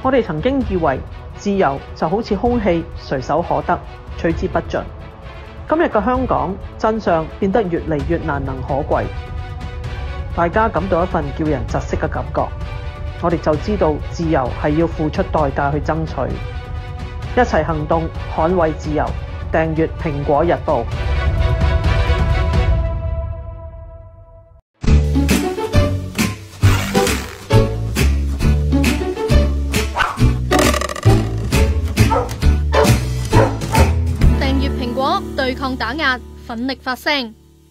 我哋曾經以為自由就好似空氣，隨手可得，取之不盡。今日嘅香港真相變得越嚟越難能可貴，大家感到一份叫人窒息嘅感覺。我哋就知道自由係要付出代價去爭取，一齊行動捍衛自由。訂閱蘋果日報。 訂閱蘋果，對抗打壓，奮力發聲。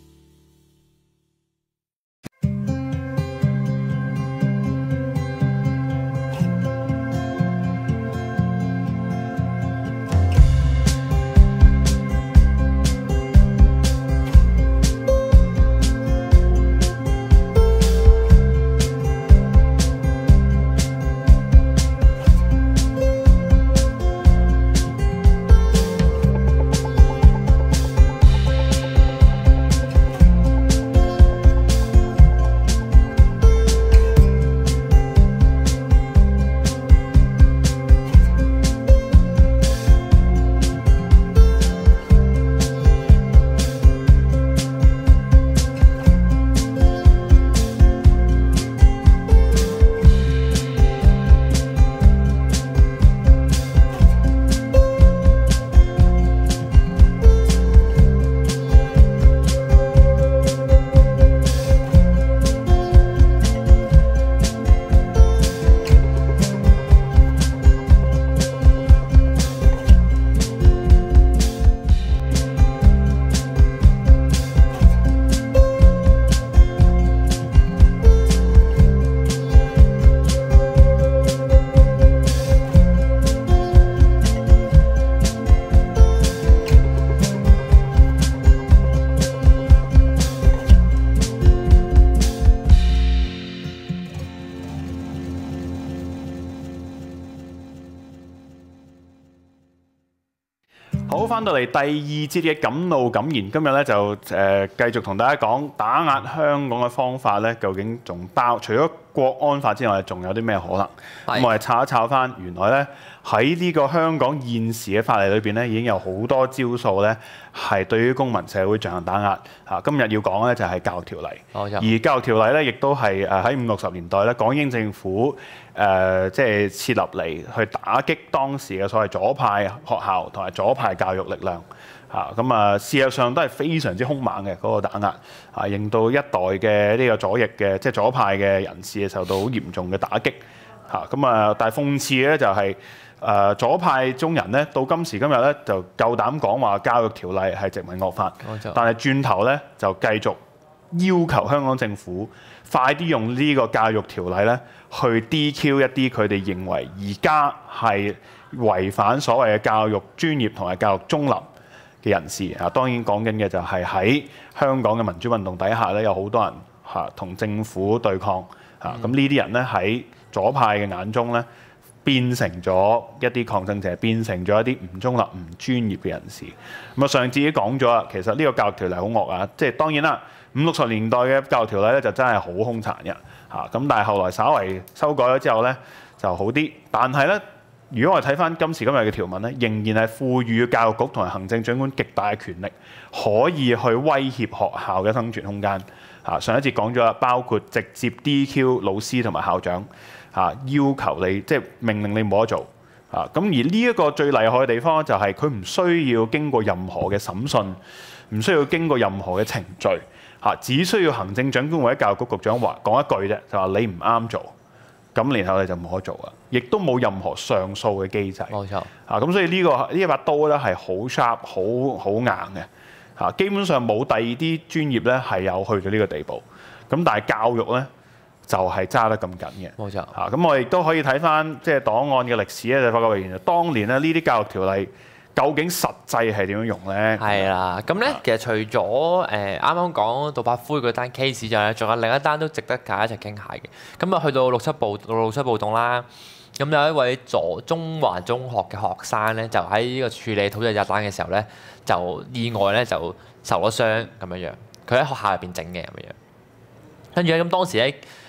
好，翻到嚟第二節嘅敢怒敢言，今日咧就繼續同大家講打壓香港嘅方法咧，究竟仲除咗國安法之外，仲有啲咩可能？咁我哋查一查翻，原來咧喺呢個香港現時嘅法例裏邊咧，已經有好多招數咧係對於公民社會進行打壓。今日要講咧就係教育條例，而教育條例咧亦都係喺50、60年代咧，港英政府即係設立嚟去打擊當時嘅所謂左派學校同埋左派教育力量。事實上都係非常之兇猛嘅嗰個打壓，令到一代嘅呢個左翼嘅即係左派嘅人士受到好嚴重嘅打擊。但係諷刺嘅咧就係左派中人咧到今時今日咧就夠膽講話教育條例係殖民惡法，但係轉頭咧就繼續要求香港政府快啲用呢個教育條例咧去 DQ 一啲佢哋認為而家係違反所謂嘅教育專業同埋教育中立嘅人士。當然講緊嘅就係喺香港嘅民主運動底下咧，有好多人同政府對抗。咁呢啲人咧喺左派嘅眼中咧，變成咗一啲抗爭者，變成咗一啲唔中立、唔專業嘅人士。上次已經講咗啦，其實呢個教育條例好惡啊！即係當然啦，50、60年代嘅教育條例咧就真係好兇殘嘅。咁但係後來稍為修改咗之後咧就好啲。但係咧，如果我哋睇翻今時今日嘅條文咧，仍然係賦予教育局同埋行政長官極大嘅權力，可以去威脅學校嘅生存空間。上一節講咗啦，包括直接 DQ 老師同埋校長，要求你即係命令你冇得做。咁而呢一個最厲害嘅地方就係佢唔需要經過任何嘅審訊，唔需要經過任何嘅程序，只需要行政長官或者教育局局長話講一句啫，就話你唔啱做，咁然後你就冇得做啦，亦都冇任何上訴嘅機制。冇錯。咁所以呢一把刀咧係好 sharp、好硬嘅。基本上冇第二啲專業咧係有去到呢個地步。咁但係教育咧就係揸得咁緊嘅。冇錯。咁我亦都可以睇翻即係檔案嘅歷史咧，就發覺原來當年咧呢啲教育條例究竟實際係點樣用咧？係啦。咁咧其實除咗啱啱講杜柏魁嗰單 case 之外咧，仲有另一單都值得大家一齊傾下嘅。咁啊去到六七暴動啦。咁有一位中環中學嘅學生咧，就喺呢個處理土製炸彈嘅時候咧，就意外咧就受咗傷咁樣樣。佢喺學校入邊整嘅咁樣樣。跟住咧，咁當時咧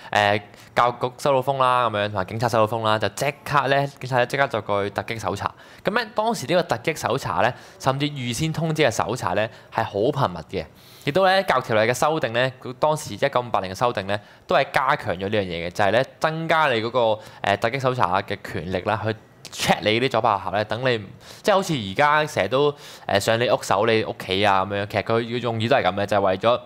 教育局收到風啦，咁樣同埋警察收到風啦，就即刻咧，警察咧即刻就過去突擊搜查。咁咧當時呢個突擊搜查咧，甚至預先通知嘅搜查咧係好頻密嘅，亦都咧教育條例嘅修訂咧，當時1958年嘅修訂咧，都係加強咗呢樣嘢嘅，就係咧增加你嗰個突擊搜查嘅權力啦，去 check 你啲左派學校咧，等你即係好似而家成日都上你屋搜你屋企啊咁樣，其實佢用意都係咁嘅，就係為咗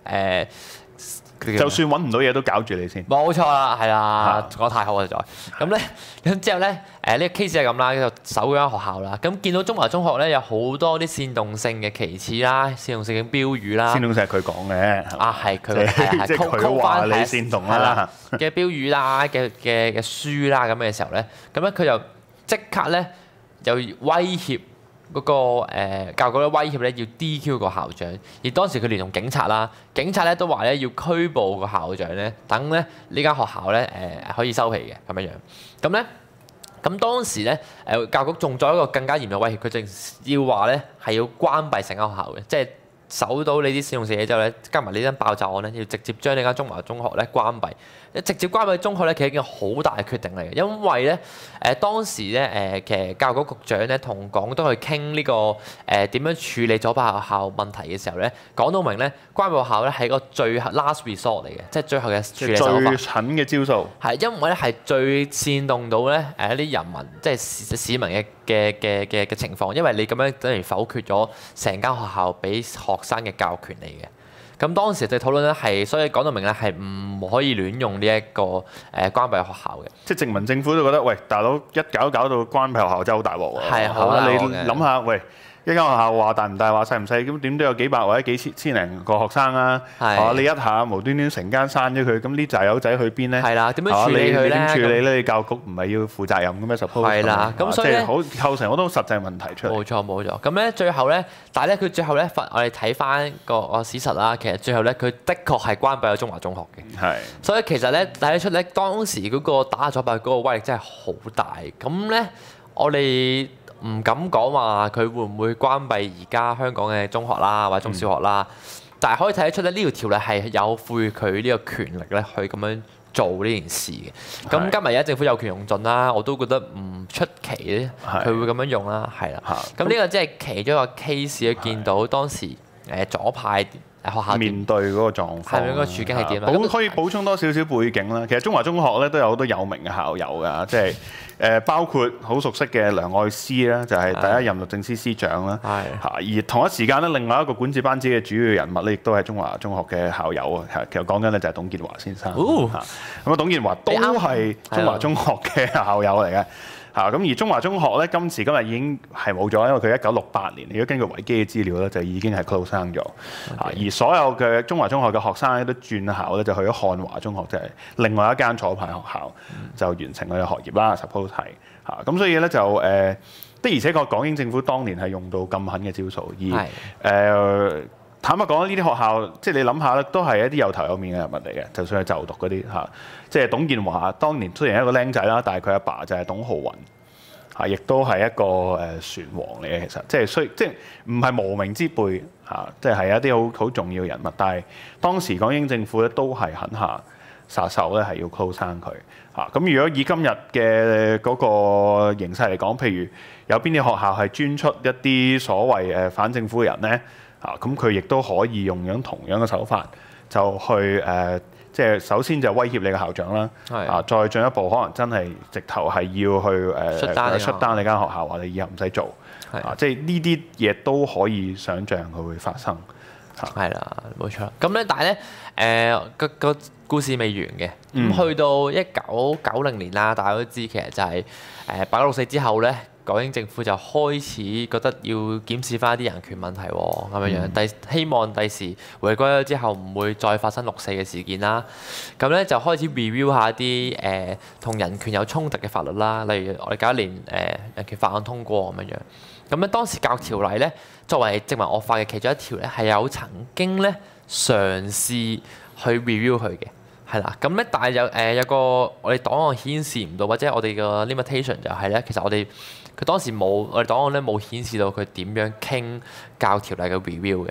就算揾唔到嘢都搞住你先。 冇錯啦，係啦，講得太好啦，實在。咁咧，咁之後咧，呢個 case 係咁啦，就搜嗰間學校啦。咁見到中華中學咧有好多啲煽動性嘅旗幟啦、煽動性嘅標語啦。 煽動性係佢講嘅。 啊，係佢係即係佢話你煽動啦。 嘅標語啦、嘅書啦咁嘅時候咧，咁咧佢就即刻咧就威脅。嗰個教育局咧威脅咧要 DQ 個校長，而當時佢聯同警察啦，警察咧都話咧要拘捕個校長咧，等咧呢間學校咧可以收皮嘅咁樣樣。咁咧，咁當時咧教育局仲作一個更加嚴重嘅威脅，佢淨要話咧係要關閉成間學校嘅，即係搜到你啲煽動性嘢之後咧，加埋呢單爆炸案咧，要直接將呢間中華中學咧關閉。直接關閉中學咧，其實係一件好大嘅決定嚟嘅，因為咧當時咧其實教育局局長咧同港督去傾呢個點樣處理左派學校問題嘅時候咧，講到明咧關閉學校咧係一個最 last resort 嚟嘅，即係最後嘅處理手法。 最蠢嘅招數。係因為咧係最煽動到咧一啲人民即係市民嘅情況，因為你咁樣等於否決咗成間學校俾學生嘅教育權利嘅。咁當時嘅討論咧係，所以講到明咧係唔可以亂用呢一個關閉學校嘅。 即係殖民政府都覺得，喂，大佬一搞到關閉學校真係好大鑊喎。 係好大鑊嘅。 你諗下，喂，一間學校話大唔大話細唔細，咁點都有幾百或者幾千零個學生啊。你一下無端端成間刪咗佢，咁呢紮友仔去邊咧？係啦， 點樣處理佢咧？ 點處理咧？你教育局唔係要負責任嘅咩 ？suppose 係啦，咁所以咧， 好構成好多實際問題出嚟。 冇錯。咁咧最後咧，但係咧佢最後咧，我哋睇翻個史實啦，其實最後咧佢的確係關閉咗中華中學嘅。 係。所以其實咧睇得出咧，當時嗰個打左派嗰個威力真係好大。咁咧我哋唔敢講話佢會唔會關閉而家香港嘅中學啦，或者中小學啦，但係可以睇得出咧，呢條條例係有賦予佢呢個權力咧，去咁樣做呢件事嘅。咁今日而家政府有權用盡啦，我都覺得唔出奇咧，佢會咁樣用啦，係啦。咁呢個即係其中一個 case，見到當時左派學校面對嗰個狀況， 係咪嗰個處境係點啊？ 咁可以補充多少少背景啦。其實中華中學咧都有好多有名嘅校友㗎，即係包括好熟悉嘅梁愛詩啦，就係第一任律政司司長啦。而同一時間咧，另外一個管治班子嘅主要人物咧，亦都係中華中學嘅校友啊。其實講緊咧就係董建華先生。咁啊，董建華都係中華中學嘅校友嚟嘅。咁而中華中學咧，今時今日已經係冇咗，因為佢1968年，如果根據維基嘅資料咧，就已經係 close down 咗。而所有嘅中華中學嘅學生咧，都轉校咧，就去咗漢華中學，即係另外一間左派學校，就完成佢嘅學業啦。suppose 係咁，所以咧就的而且確港英政府當年係用到咁狠嘅招數，而坦白講，呢啲學校即係你諗下咧，都係一啲有頭有面嘅人物嚟嘅。就算係就讀嗰啲即係董建華當年雖然係一個僆仔啦，但係佢阿爸就係董浩雲亦都係一個船王嚟嘅。其實即係唔係無名之輩即係一啲好重要嘅人物。但係當時港英政府咧都係狠下殺手咧，係要 close down佢咁如果以今日嘅嗰個形勢嚟講，譬如有邊啲學校係專出一啲所謂反政府嘅人咧？咁佢亦都可以用同樣嘅手法，就去即係首先就威脅你嘅校長啦，再進一步可能真係直頭係要去出單你間學校，話你以後唔使做，即係呢啲嘢都可以想像佢會發生。 係啦，冇錯。咁咧，但係咧個故事未完嘅。咁去到1990年啦，大家都知其實就係8九六四之後咧。港英政府就開始覺得要檢視翻啲人權問題喎，咁樣樣。希望第時回歸咗之後唔會再發生6·4嘅事件啦。咁咧就開始 review 下啲同人權有衝突嘅法律啦，例如我哋搞一年人權法案通過咁樣樣。咁咧當時教育條例咧作為殖民惡法嘅其中一條咧，係有曾經咧嘗試去 review 佢嘅。係啦，咁咧但係有個我哋檔案顯示唔到，或者我哋個 limitation 就係咧，其實佢當時我哋檔案咧冇顯示到佢點樣傾教條例嘅 review 嘅。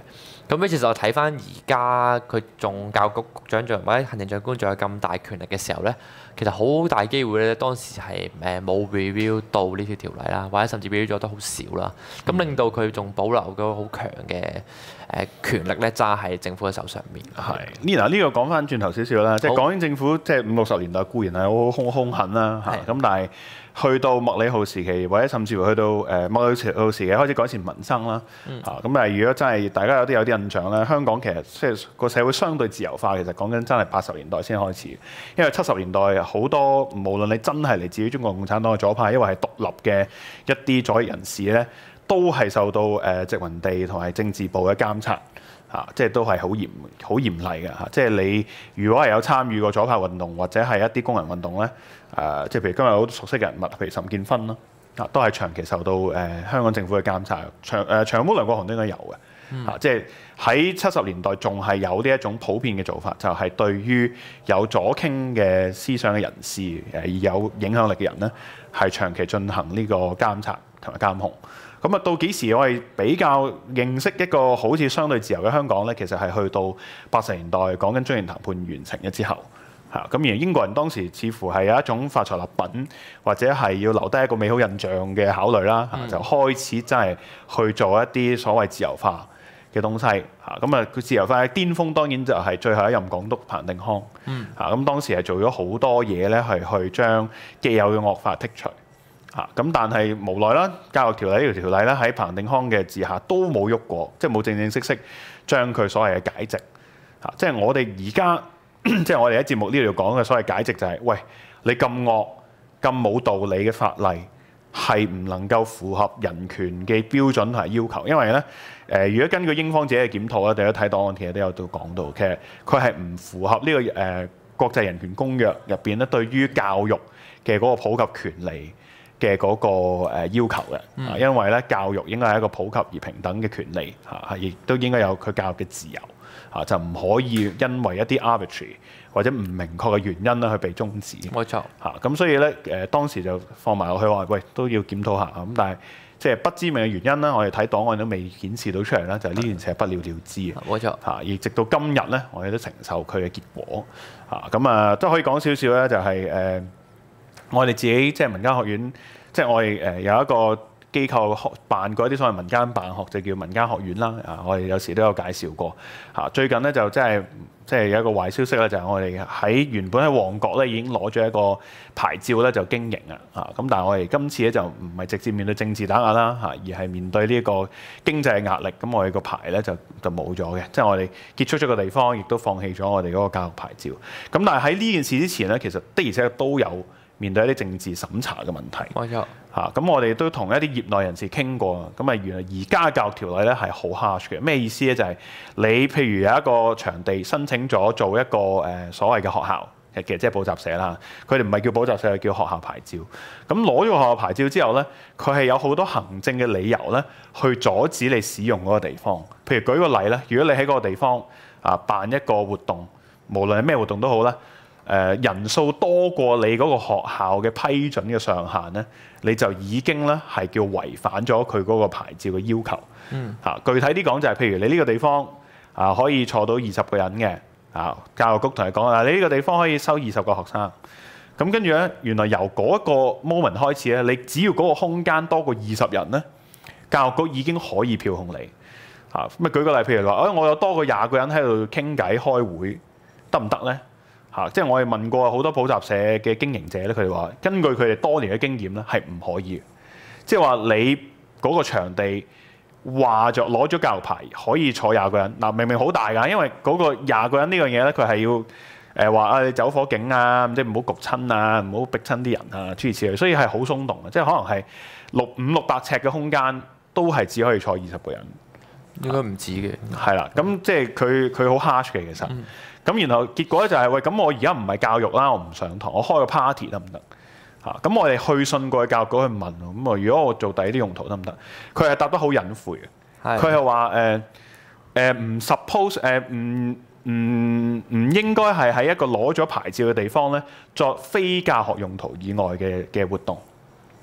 咁其實我睇翻而家佢仲教育局局長或者行政長官仲有咁大權力嘅時候咧，其實好大機會咧，當時係冇 review 到呢條條例啦，或者甚至 review 咗得好少啦，咁令到佢仲保留咗好強嘅權力咧，揸喺政府嘅手上面。 係呢個講翻轉頭少少啦，即係港英政府即係50、60年代固然係好兇狠啦嚇，咁但係去到麥理浩時期，或者甚至乎去到麥理浩時期開始改善民生啦嚇，咁但係如果真係大家有啲印象咧，香港其實即係個社會相對自由化，其實講緊真係80年代先開始，因為70年代好多無論你真係嚟自於中國共產黨嘅左派，因為係獨立嘅一啲左翼人士咧，都係受到殖民地同埋政治部嘅監察。即係都係好嚴厲嘅嚇。即係你如果係有參與過左派運動或者係一啲工人運動咧，即係譬如今日好熟悉嘅人物，譬如岑建勳啦，都係長期受到香港政府嘅監察。長毛梁國雄都應該有嘅即係喺70年代仲係有呢一種普遍嘅做法，就係對於有左傾嘅思想嘅人士而有影響力嘅人咧，係長期進行呢個監察同埋監控。咁到幾時我哋比較認識一個好似相對自由嘅香港呢？其實係去到80年代講緊中英談判完成咗之後咁而英國人當時似乎係有一種發財立品或者係要留低一個美好印象嘅考慮啦就開始真係去做一啲所謂自由化嘅東西佢自由化嘅巔峰當然就係最後一任港督彭定康咁當時係做咗好多嘢咧，係去將既有嘅惡法剔除。咁但係無奈啦，教育條例呢條條例咧喺彭定康嘅治下都冇喐過，即係冇正式將佢所謂嘅解職即係我哋而家即係我哋喺節目呢度講嘅所謂解職就係喂，你咁惡咁冇道理嘅法例係唔能夠符合人權嘅標準同埋要求，因為咧如果根據英方自己嘅檢討咧，大家睇檔案其實都有講到，其實佢係唔符合呢個國際人權公約入邊咧對於教育嘅嗰個普及權利嘅嗰個要求嘅，因為咧教育應該係一個普及而平等嘅權利亦都應該有佢教育嘅自由就唔可以因為一啲 arbitrary 或者唔明確嘅原因咧去被終止。 冇錯咁所以咧當時就放埋落去話，喂都要檢討下咁，但係即係不知名嘅原因啦，我哋睇檔案都未顯示到出嚟啦，就係呢件事係不了了之嘅。 冇錯而直到今日咧，我哋都承受佢嘅結果咁都可以講少少咧，就係我哋自己即係民間學院，即係我哋有一個機構辦過一啲所謂民間辦學，就叫民間學院啦。我哋有時都有介紹過最近咧就即係有一個壞消息咧，就係我哋喺原本喺旺角咧已經攞咗一個牌照咧就經營咁但係我哋今次咧就唔係直接面對政治打壓啦而係面對呢一個經濟嘅壓力。咁我哋個牌咧就冇咗嘅，即係我哋結束咗個地方，亦都放棄咗我哋嗰個教育牌照。咁但係喺呢件事之前咧，其實的而且確都有面對一啲政治審查嘅問題。 冇錯咁我哋都同一啲業內人士傾過，咁原來而家教育條例咧係好 harsh 嘅。咩意思咧？就係你譬如有一個場地申請咗做一個所謂嘅學校，其實即係補習社啦。佢哋唔係叫補習社，係叫學校牌照。咁攞咗個學校牌照之後咧，佢係有好多行政嘅理由咧，去阻止你使用嗰個地方。譬如舉個例咧，如果你喺嗰個地方辦一個活動，無論係咩活動都好啦。人數多過你嗰個學校嘅批准嘅上限咧，你就已經咧係叫違反咗佢嗰個牌照嘅要求。具體啲講就係，譬如你呢個地方可以坐到20個人嘅教育局同你講你呢個地方可以收20個學生。咁跟住咧，原來由嗰一個 moment 開始咧，你只要嗰個空間多過20人咧，教育局已經可以票控你。咁舉個例，譬如話，我有多過20個人喺度傾偈開會，得唔得咧？即係我哋問過好多補習社嘅經營者咧，佢哋話根據佢哋多年嘅經驗咧，係唔可以嘅。即係話你嗰個場地話咗攞咗教育牌可以坐20個人，明明好大㗎，因為嗰個20個人呢樣嘢咧，佢係要話你走火警啊，即係唔好焗親啊，唔好逼親啲人啊，諸如此類，所以係好鬆動嘅，即係可能係500-600尺嘅空間都係只可以坐20個人， 應該唔止嘅。 係啦，咁即係佢好 harsh 嘅其實。咁然後結果咧就係喂，咁我而家唔係教育啦，我唔上堂，我開個 party 得唔得？咁我哋去信過去教育局去問，咁如果我做第二啲用途得唔得？佢係答得好隱晦嘅，佢係話唔 suppose 唔應該係喺一個攞咗牌照嘅地方咧作非教學用途以外嘅活動。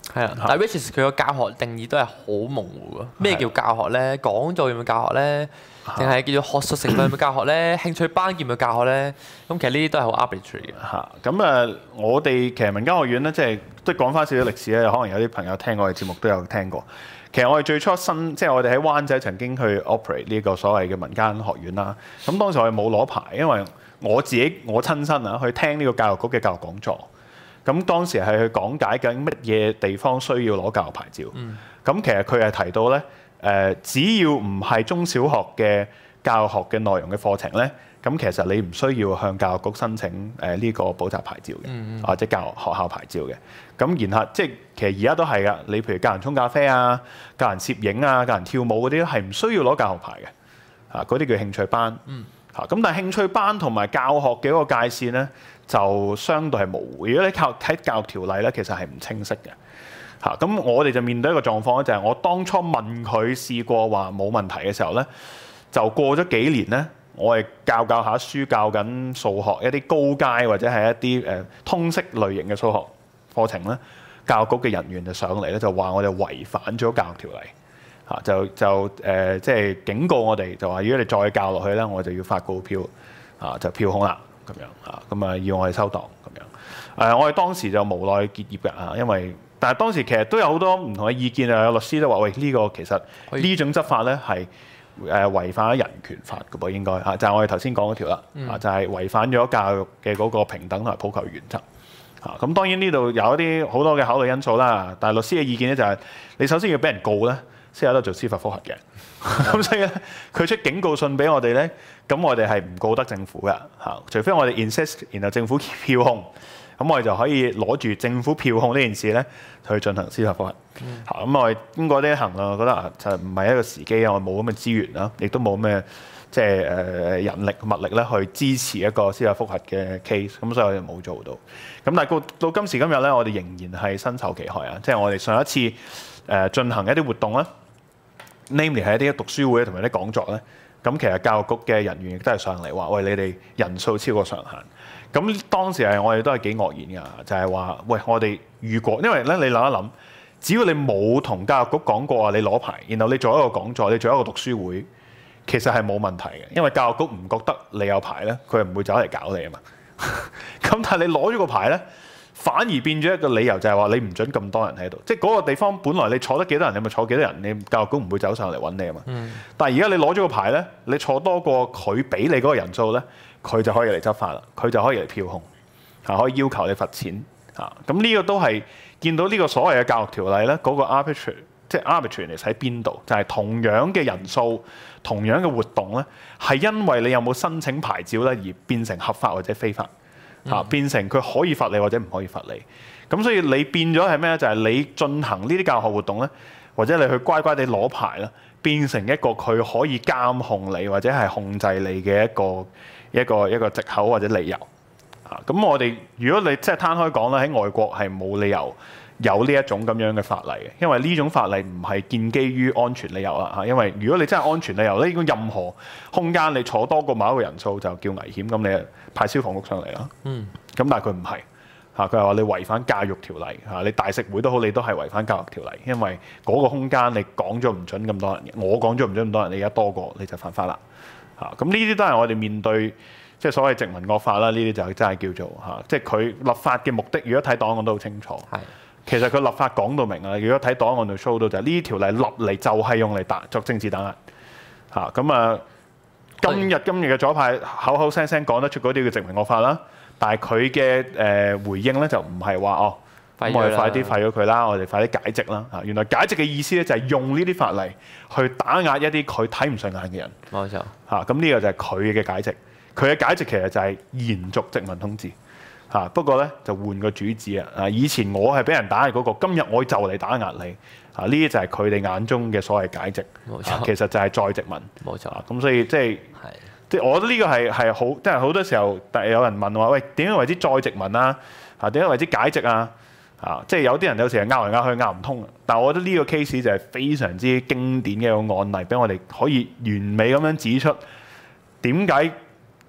係啊，但係 which is 佢個教學定義都係好模糊㗎。咩叫教學咧？講座叫唔叫教學咧？定係叫做學術成分嘅教學咧？興趣班叫唔叫教學咧？咁其實呢啲都係好 arbitrary 嘅。 嚇咁我哋其實民間學院咧，即係講翻少少歷史咧，可能有啲朋友聽我哋節目都有聽過。其實我哋最初即係我哋喺灣仔曾經去 operate 呢個所謂嘅民間學院啦。咁當時我哋冇攞牌，因為我親身去聽呢個教育局嘅教育講座。咁當時係去講解緊乜嘢地方需要攞教育牌照。咁其實佢係提到咧，只要唔係中小學嘅教學嘅內容嘅課程咧，咁其實你唔需要向教育局申請呢個補習牌照嘅，或者學校牌照嘅。咁然後即係其實而家都係㗎，你譬如教人沖咖啡啊、教人攝影啊、教人跳舞嗰啲咧，係唔需要攞教學牌嘅。嗰啲叫興趣班。咁但係興趣班同埋教學嘅嗰個界線咧，就相對係模糊。如果你睇教育條例咧，其實係唔清晰嘅。咁我哋就面對一個狀況咧，就係我當初問佢試過話冇問題嘅時候咧，就過咗幾年咧，我係教下書，教緊數學一啲高階或者係一啲通識類型嘅數學課程咧，教育局嘅人員就上嚟咧，就話我哋違反咗教育條例。即係警告我哋，就話如果你再教落去咧，我就要發告票，就票控啦咁樣，咁要我哋收檔咁樣。我哋當時就無奈結業㗎，因為但係當時其實都有好多唔同嘅意見啊，有律師都話：喂，呢個其實呢種執法咧係違反咗人權法㗎噃，應該就係我哋頭先講嗰條啦，就係違反咗教育嘅嗰個平等同埋普及原則。咁當然呢度有一啲好多嘅考慮因素啦，但係律師嘅意見咧就係你首先要俾人告咧，先有得做司法覆核嘅。咁所以咧，佢出警告信俾我哋咧，咁我哋係唔告得政府嘅嚇，除非我哋 insist， 然後政府票控，咁我哋就可以攞住政府票控呢件事咧去進行司法覆核。咁我哋經過呢一行啦，我覺得就唔係一個時機啊，我冇咁嘅資源啦，亦都冇咩即係人力物力咧去支持一個司法覆核嘅 case， 咁所以我哋冇做到。咁但係到今時今日咧，我哋仍然係身受其害啊！即係我哋上一次進行一啲活動咧 ，namely 係一啲讀書會同埋啲講座咧，咁其實教育局嘅人員亦都係上嚟話：喂，你哋人數超過上限。咁當時我哋都係幾愕然㗎，就係話：喂，我哋如果因為咧，你諗一諗，只要你冇同教育局講過話你攞牌，然後你做一個講座，你做一個讀書會，其實係冇問題嘅，因為教育局唔覺得你有牌咧，佢係唔會走嚟搞你啊嘛。咁但係你攞咗個牌咧，反而變咗一個理由，就係話你唔準咁多人喺度，即係嗰個地方本來你坐得幾多人，你咪坐幾多人，你教育局唔會走上嚟揾你啊嘛。但係而家你攞咗個牌咧，你坐多過佢俾你嗰個人數咧，佢就可以嚟執法啦，佢就可以嚟票控，可以要求你罰錢嚇。咁呢個都係見到呢個所謂嘅教育條例咧，嗰個 arbitrary 即係 arbitrariness 喺邊度？就係同樣嘅人數、同樣嘅活動咧，係因為你有冇申請牌照咧，而變成合法或者非法變成佢可以罰你或者唔可以罰你。咁所以你變咗係咩咧？就係你進行呢啲教學活動咧，或者你去乖乖地攞牌啦，變成一個佢可以監控你或者係控制你嘅一個藉口或者理由。咁我哋如果你即係攤開講咧，喺外國係冇理由有呢一種咁樣嘅法例嘅，因為呢種法例唔係建基於安全理由啦嚇。因為如果你真係安全理由咧，應該任何空間你坐多過某一個人數就叫危險，咁你派消防局上嚟啦。咁但係佢唔係嚇，佢係話你違反教育條例嚇，你大食會都好，你都係違反教育條例，因為嗰個空間你講咗唔準咁多人嘅，我講咗唔準咁多人，你而家多過你就犯法啦嚇。咁呢啲都係我哋面對即係所謂殖民惡法啦，呢啲就真係叫做嚇，即係佢立法嘅目的，如果睇檔案都好清楚。其實佢立法講到明啊！如果睇檔案度 show 到就係呢條例立嚟就係用嚟作政治打壓嚇。今日嘅左派口口聲聲講得出嗰啲叫殖民惡法啦，但係佢嘅回應咧就唔係話哦，我哋快啲廢咗佢啦，我哋快啲解職啦嚇。原來解職嘅意思咧就係用呢啲法例去打壓一啲佢睇唔順眼嘅人。冇錯嚇，咁呢個就係佢嘅解職。佢嘅解職其實就係延續殖民統治。不過咧就換個主旨啊！以前我係俾人打壓嗰個，今日我就嚟打壓你啊！呢啲就係佢哋眼中嘅所謂解職，其實就係再殖民。冇錯。咁所以即係我覺得呢個係好，即係好多時候，有人問話：喂，點樣為之再殖民啊？點樣為之解職啊？即係有啲人有時係拗嚟拗去拗唔通。但係我覺得呢個 case 就係非常之經典嘅一個案例，俾我哋可以完美咁樣指出點解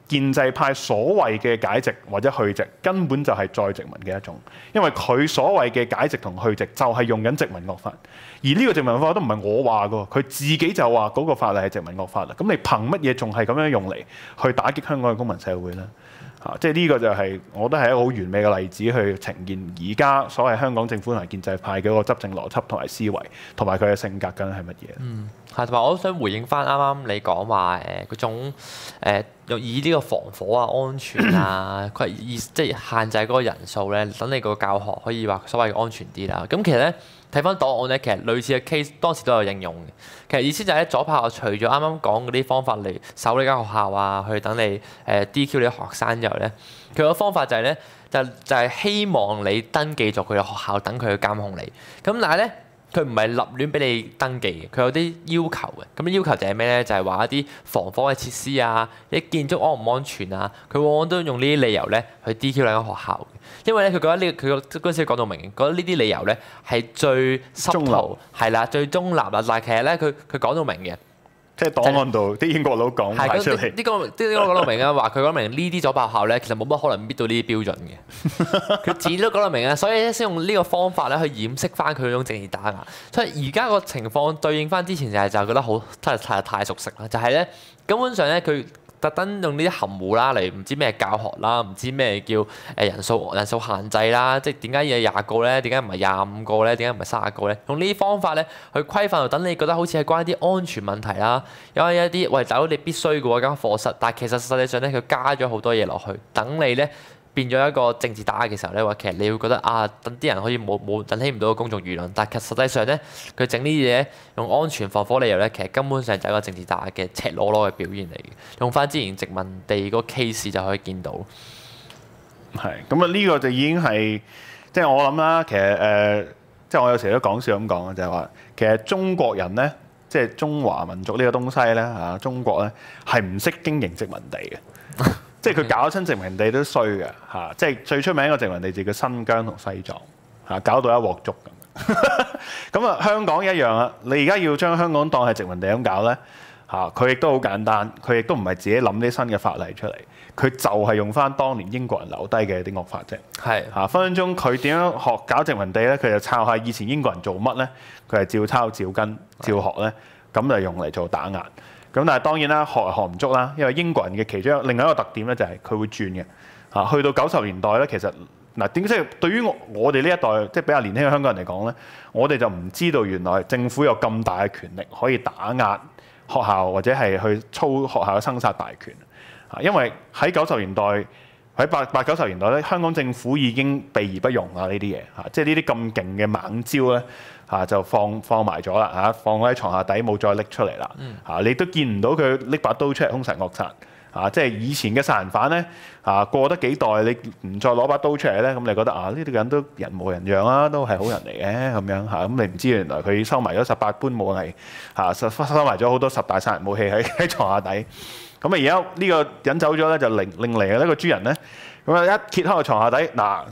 建制派所謂嘅解殖或者去殖根本就係再殖民嘅一種，因為佢所謂嘅解殖同去殖就係用緊殖民惡法，而呢個殖民惡法都唔係我話㗎，佢自己就話嗰個法例係殖民惡法啦。咁你憑乜嘢仲係咁樣用嚟去打擊香港嘅公民社會呢？即係呢個就係我覺得係一個好完美嘅例子去呈現而家所謂香港政府同埋建制派嘅一個執政邏輯同埋思維，同埋佢嘅性格究竟係乜嘢？ 係同埋我都想回應翻啱啱你講話嗰種以呢個防火啊、安全啊，佢即係限制嗰個人數咧，等你個教學可以話所謂嘅安全啲啦。咁其實咧睇翻檔案咧，其實類似嘅 case 當時都有應用嘅。其實意思就係咧，左派學校除咗啱啱講嗰啲方法嚟守呢間學校啊，去等你DQ 你啲學生之後咧，佢個方法就係咧就係希望你登記咗佢嘅學校，等佢去監控你。咁但係咧，佢唔係立亂俾你登記嘅，佢有啲要求嘅。咁啲要求就係咩咧？就係話一啲防火嘅設施啊，啲建築安唔安全啊，佢往往都用呢啲理由咧去 DQ 兩間學校。因為咧，佢覺得佢嗰陣時講到明，覺得呢啲理由咧係最濕圖，係啦，最中立啦。但係其實咧，佢講到明嘅。 即係檔案度啲英國佬講埋出嚟， 呢個講到明啊，話佢講明呢啲左派學校咧，其實冇乜可能搣到呢啲標準嘅。佢自己都講到明啊，所以咧先用呢個方法咧去掩飾翻佢嗰種政治打壓。所以而家個情況對應翻之前就係覺得好真係太熟悉啦。就係咧根本上咧佢特登用呢啲含糊啦嚟唔知咩教學啦，唔知咩叫人數限制啦，即係點解要20個咧？點解唔係25個咧？點解唔係30個咧？用呢啲方法咧去規範到等你覺得好似係關一啲安全問題啦，有一啲喂大佬你必須嘅喎間課室，但係其實實際上咧佢加咗好多嘢落去，等你咧變咗一個政治打壓嘅時候咧，話其實你會覺得啊，等啲人可以冇引起唔到個公眾輿論，但係實際上咧佢整呢啲嘢用安全防火理由咧，其實根本上就係一個政治打壓嘅赤裸裸嘅表現嚟嘅。用翻之前殖民地嗰個 case 就可以見到。 係咁啊！呢個就已經係即係我諗啦。其實即係我有時都講笑咁講嘅，就係話其實中國人咧，即係中華民族呢個東西咧中國咧係唔識經營殖民地嘅。即係佢搞親殖民地都衰嘅嚇，即係最出名一個殖民地就叫新疆同西藏嚇，搞到一鑊粥咁。咁啊，香港一樣啊，你而家要將香港當係殖民地咁搞咧嚇，佢亦都好簡單，佢亦都唔係自己諗啲新嘅法例出嚟，佢就係用翻當年英國人留低嘅啲惡法啫。係嚇，分分鐘佢點樣學搞殖民地咧？佢就抄下以前英國人做乜咧，佢係照抄照跟照學咧，咁就用嚟做打壓。咁但係當然啦，學唔足啦，因為英國人嘅其中另外一個特點咧就係佢會轉嘅嚇。去到90年代咧，其實嗱點即係對於我哋呢一代即係比較年輕嘅香港人嚟講咧，我哋就唔知道原來政府有咁大嘅權力可以打壓學校或者係去操學校嘅生殺大權嚇。因為喺90年代喺80-90年代咧，香港政府已經避而不用啦呢啲嘢嚇，即係呢啲咁勁嘅猛招咧。就放埋咗啦嚇，放喺床下底冇再拎出嚟啦嚇，你都見唔到佢拎把刀出嚟兇神惡煞嚇，即係以前嘅殺人犯咧嚇，過得幾代你唔再攞把刀出嚟咧，咁你覺得啊呢啲人都人模人樣啦，都係好人嚟嘅咁樣嚇，咁你唔知原來佢收埋咗18般武藝嚇，收埋咗好多10大殺人武器喺床下底，咁啊而家呢個引走咗咧就令嚟嘅呢個豬人咧，咁啊一揭開個床下底嗱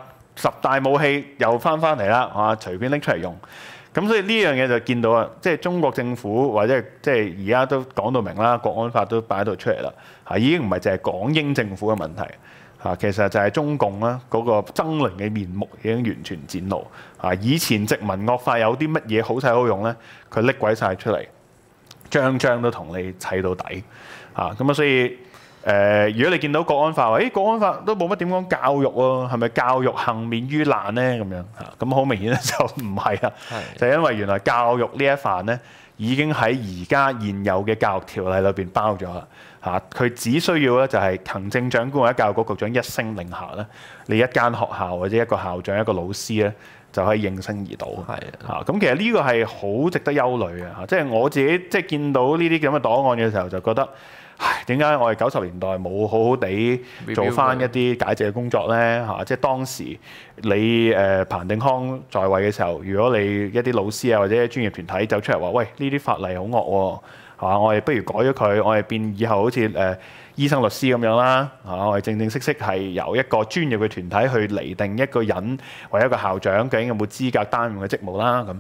10大武器又翻嚟啦，隨便拎出嚟用。咁所以呢樣嘢就見到啊，即係中國政府或者即係而家都講到明啦，國安法都擺喺度出嚟啦，已經唔係淨係港英政府嘅問題其實就係中共啦嗰個猙獰嘅面目已經完全展露以前殖民惡法有啲乜嘢好使好用咧，佢拎鬼晒出嚟，張張都同你砌到底咁啊，所以。如果你見到國安法話，國安法都冇乜點講教育喎，係咪教育幸免於難呢？咁樣嚇，咁好明顯咧就唔係啦，就因為原來教育呢一範咧已經喺而家現有嘅教育條例裏邊包咗啦嚇，佢只需要咧就係行政長官或者教育局局長一聲令下咧，你一間學校或者一個校長一個老師咧就可以應聲而倒嚇，咁其實呢個係好值得憂慮嘅嚇，即係我自己即係見到呢啲咁嘅檔案嘅時候就覺得。唉，點解我哋90年代冇好好地做翻一啲解殖嘅工作咧？即係當時你彭定康在位嘅時候，如果你一啲老師啊或者專業團體走出嚟話，喂呢啲法例好惡喎，我哋不如改咗佢，我哋變以後好似醫生、律師咁樣啦，我哋正正式式係由一個專業嘅團體去釐定一個人或者一個校長究竟有冇資格擔任嘅職務啦咁。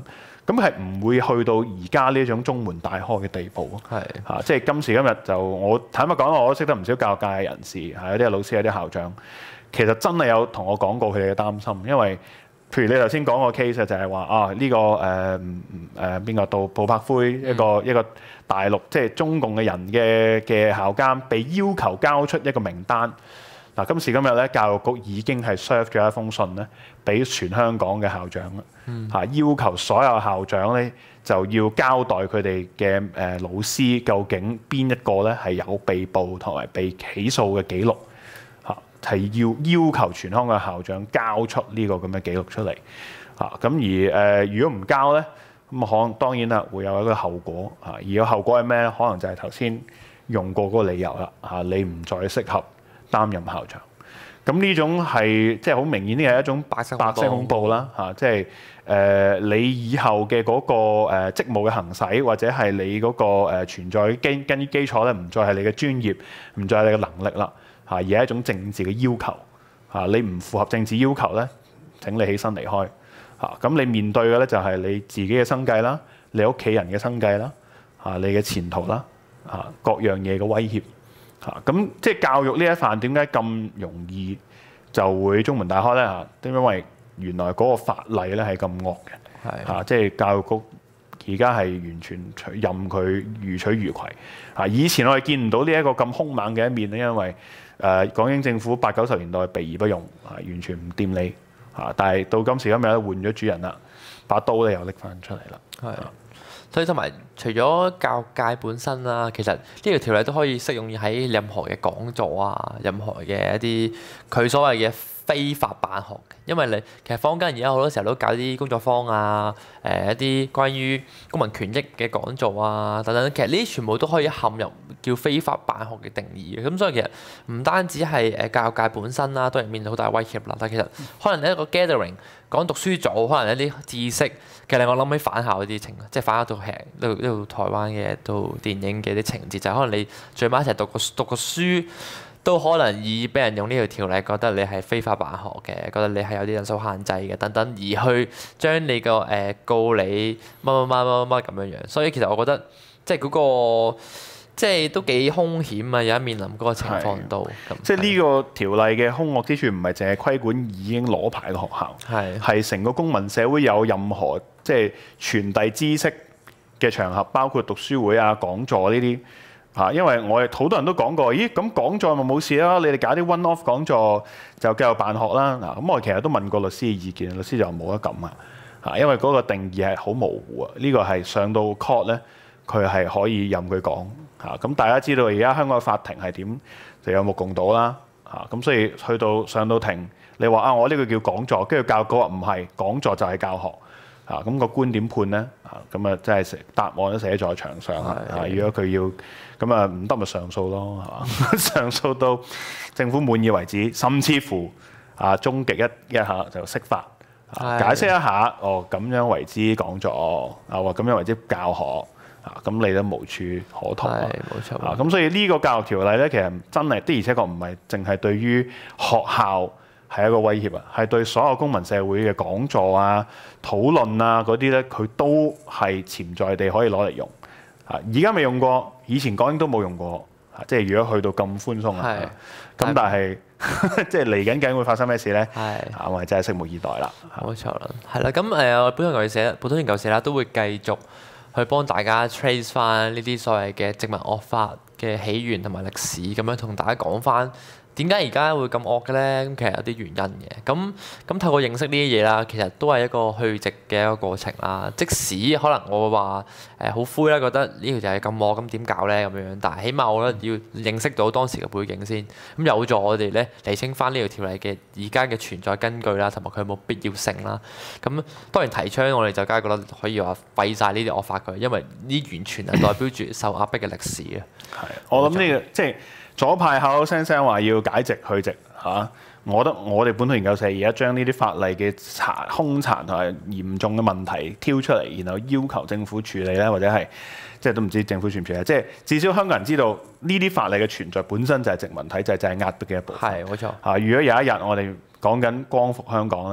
咁係唔會去到而家呢種中門大開嘅地步。 係即係今時今日就我坦白講，我都識得唔少教育界嘅人士，係有啲老師，有啲校長，其實真係有同我講過佢哋嘅擔心，因為譬如你頭先講個 case 就係話呢個邊個杜柏魁一個大陸即係中共嘅人嘅校監被要求交出一個名單。嗱，今時今日咧，教育局已經係 serve 咗一封信咧，俾全香港嘅校長啦，要求所有校長咧就要交代佢哋嘅老師究竟邊一個咧係有被捕同埋被起訴嘅記錄，係要求全香港嘅校長交出呢個咁嘅記錄出嚟，咁而如果唔交咧，咁可能當然啦會有一個後果，而個後果係咩咧？可能就係頭先用過嗰個理由啦，你唔再適合擔任校長，咁呢種係即係好明顯，呢係一種白色恐怖啦，即係你以後嘅嗰個職務嘅行使，或者係你嗰個存在基礎咧，唔再係你嘅專業，唔再係你嘅能力啦，而係一種政治嘅要求，你唔符合政治要求咧，請你起身離開，咁你面對嘅咧就係你自己嘅生計啦，你屋企人嘅生計啦，你嘅前途啦，各樣嘢嘅威脅。咁即係教育呢一範點解咁容易就會中門大開咧？因為原來嗰個法例咧係咁惡嘅，即係教育局而家係完全任佢如取如攜。以前我哋見唔到呢一個咁兇猛嘅一面咧，因為港英政府80、90年代避而不用，完全唔掂你。但係到今時今日咧，換咗主人啦，把刀咧又拎翻出嚟啦。 所以同埋除咗教育界本身啦，其實呢條條例都可以適用喺任何嘅講座啊，任何嘅一啲佢所謂嘅非法辦學。因為你其實坊間而家好多時候都搞啲工作坊啊，一啲關於公民權益嘅講座啊等等，其實呢啲全部都可以陷入叫非法辦學嘅定義嘅。咁所以其實唔單止係教育界本身啦，都係面對好大威脅啦。但係其實可能一個 gathering 講讀書組，可能一啲知識，其實令我諗起返校嗰啲情況，即係返校套劇呢套台灣嘅套電影嘅啲情節，就係可能你聚埋一齊讀個書。都可能以俾人用呢條條例覺得你係非法辦學嘅，覺得你係有啲人數限制嘅等等，而去將你個告你乜咁樣樣。所以其實我覺得即係嗰個即係都幾兇險啊！有一面臨嗰個情況度。 即係呢個條例嘅兇惡之處唔係淨係規管已經攞牌嘅學校，係成個公民社會有任何即係傳遞知識嘅場合，包括讀書會啊、講座呢啲。因為我哋好多人都講過，咦咁講座咪冇事啦？你哋搞啲 one-off 講座就繼續辦學啦。咁我其實都問過律師嘅意見，律師就話冇得咁啊。因為嗰個定義係好模糊啊。呢個係上到 court 咧，佢係可以任佢講。咁大家知道而家香港嘅法庭係點，就有目共睹啦。咁所以上到庭，你話我呢個叫講座，跟住教育局話唔係講座就係教學。咁個官點判咧？咁真係答案都寫在牆上啦。如果佢要咁唔得咪上訴咯，係嘛？上訴到政府滿意為止，甚至乎終極一下就釋法，解釋一下咁樣為之講座，話咁樣為之教學，咁你都無處可逃啊！ 冇錯。 咁所以呢個教育條例咧，其實真係的而且確唔係淨係對於學校係一個威脅啊，係對所有公民社會嘅講座啊、討論啊嗰啲咧，佢都係潛在地可以攞嚟用。而家未用過，以前港英都冇用過。即係如果去到咁寬鬆啊，咁但係即係嚟緊究竟會發生咩事咧？我哋真係拭目以待啦。 冇錯啦，係啦。咁本土研究社啦都會繼續去幫大家 trace 翻呢啲所謂嘅殖民惡法嘅起源同埋歷史，咁樣同大家講翻。點解而家會咁惡嘅咧？咁其實有啲原因嘅。咁透過認識呢啲嘢啦，其實都係一個去殖嘅一個過程啦。即使可能我會話好灰啦，覺得呢條就係咁惡，咁點搞咧咁樣？但係起碼我覺得要認識到當時嘅背景先，咁有助我哋咧釐清翻呢條條例嘅而家嘅存在根據啦，同埋佢有冇必要性啦。咁當然提倡我哋就梗係覺得可以話廢晒呢啲惡法佢，因為呢完全係代表住受壓迫嘅歷史啊。 我諗呢個即係。左派口口聲聲話要解殖去殖我覺得我哋本土研究社而家將呢啲法例嘅兇殘同埋嚴重嘅問題挑出嚟，然後要求政府處理咧，或者係即係都唔知政府處唔處理，即係至少香港人知道呢啲法例嘅存在本身就係殖民體制，就係壓迫嘅一部分。 係冇錯。 如果有一日我哋講緊光復香港咧，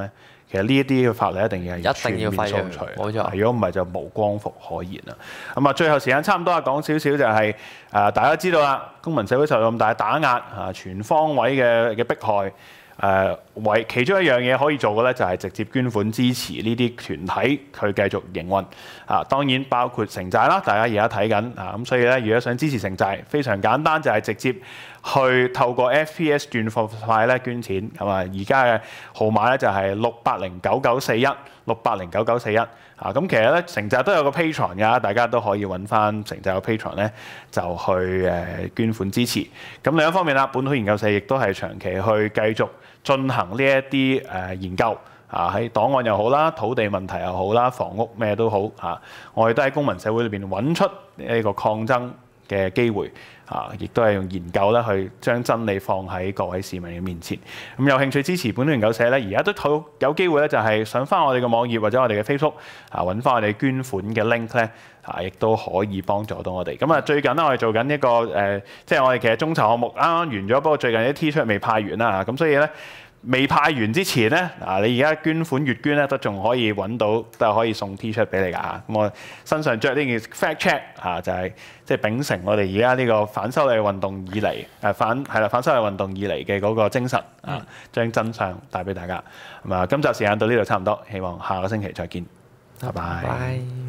其實呢一啲嘅法例一定要係全面掃除， 冇錯。 如果唔係就無光復可言啦。咁啊，最後時間差唔多啊，講少少就係大家知道啦，公民社會受到咁大嘅打壓啊，全方位嘅迫害。為其中一樣嘢可以做嘅咧，就係直接捐款支持呢啲團體去繼續營運啊。當然包括城寨啦，大家而家睇緊啊。咁所以咧，如果想支持城寨，非常簡單，就係直接去透過 FPS 轉貨快咧捐錢。咁啊，而家嘅號碼咧就係68099941，68099941啊。咁其實咧，城寨都有個 Patreon 㗎，大家都可以揾翻城寨個 Patreon 咧，就去捐款支持。咁另一方面啦，本土研究社亦都係長期去繼續進行呢一啲研究啊，喺檔案又好啦，土地問題又好啦，房屋咩都好啊，我哋都喺公民社會裏邊揾出呢個抗爭嘅機會啊，亦都係用研究咧去將真理放喺各位市民嘅面前。咁有興趣支持本土研究社咧，而家都好有機會咧，就係上翻我哋嘅網頁或者我哋嘅 Facebook 啊，揾翻我哋捐款嘅 link 咧啊，亦都可以幫助到我哋。咁啊，最近咧我哋做緊一個即係我哋其實眾籌項目啱啱完咗，不過最近啲 T 恤未派完啦，咁所以咧。未派完之前咧，你而家捐款月捐咧都仲可以揾到，都係可以送 T 恤俾你㗎嚇。咁我身上着呢件 Fact Check 就係即係秉承我哋而家呢個反修例運動以嚟反修例運動以嚟嘅嗰個精神啊，將真相帶俾大家。咁啊，今集時間到呢度差唔多，希望下個星期再見，拜拜。